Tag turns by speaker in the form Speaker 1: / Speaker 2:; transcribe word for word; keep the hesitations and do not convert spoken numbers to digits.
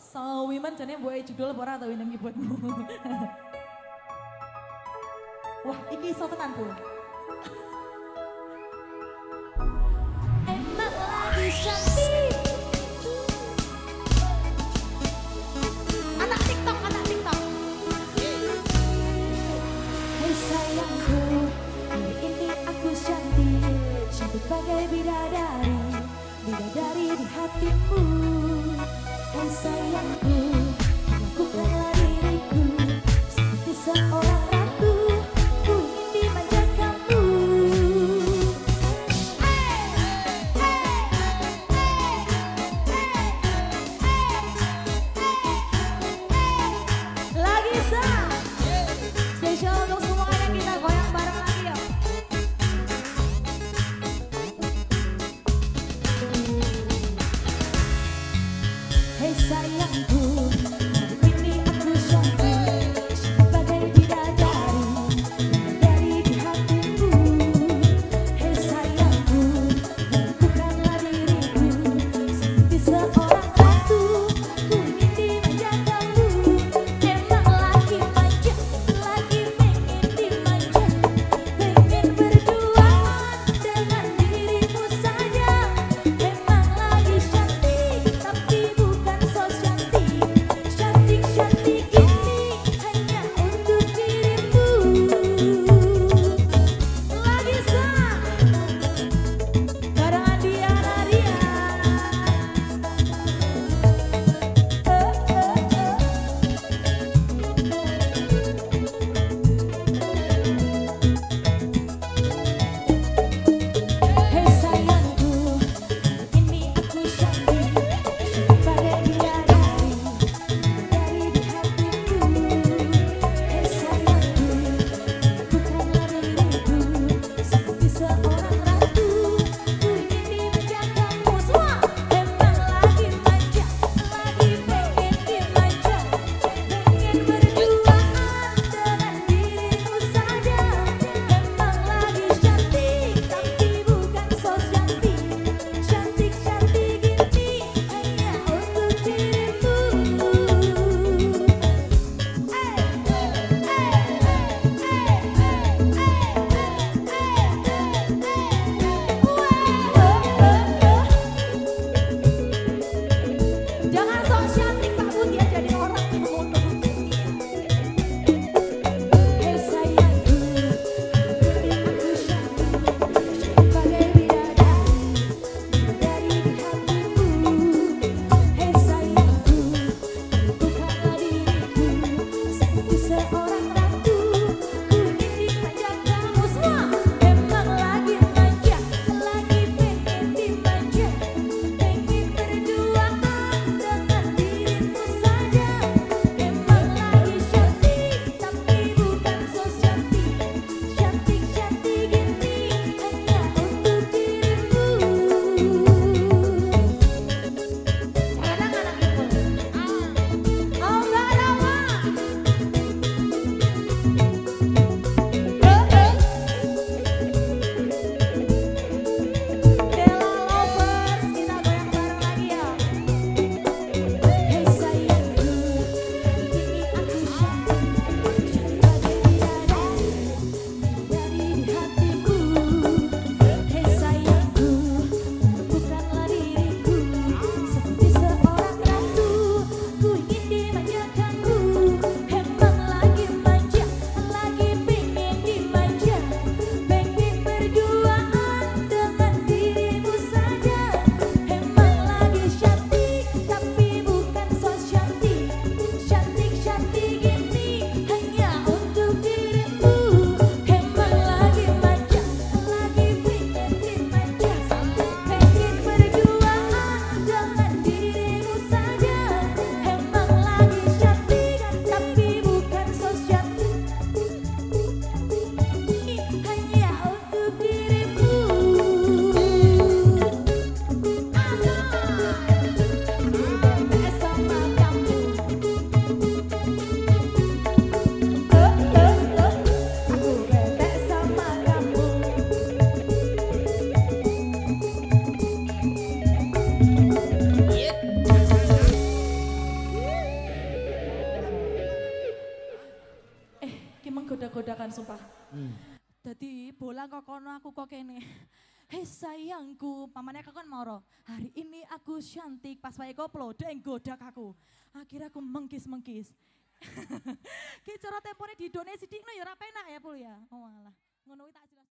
Speaker 1: So women jane mbok judul ora ta wineng buatmu. Wah, iki iso tenan, Bu.
Speaker 2: Emang lagi cantik. Anak TikTok, anak TikTok. Hai sayangku, hari ini aku cantik, cantik bagai bidadari, bidadari di hatimu. Hai sayangku, lakukanlah diriku seperti seorang ratu, ku ingin dimanja kamu. Lagi sa, spesial untuk semuanya, kita goyang bareng lagi yuk. Hei sayangku, hari ini aku cantik, cantik bagai bidadari, bidadari di hatimu. Hei sayangku, lakukanlah diriku seperti seorang ratu, ku ingin dimanja kamu. Emang lagi manja, lagi pengen dimanja, pengen berduaan dengan dirimu saja. Emang lagi cantik, tapi bukan so cantik,
Speaker 1: menggoda-godakan sumpah.
Speaker 3: Hmm.
Speaker 1: Jadi bola kok kono aku kok kene. Hei sayangku, pamannya aku kan moro. Hari ini aku cantik, pas wae koplo deng godak aku. Akhirnya aku mengkis-mengkis. Ki cara tempone didone sithik no ya ora penak ya pul ya. Oh alah. Ngono tak jelas.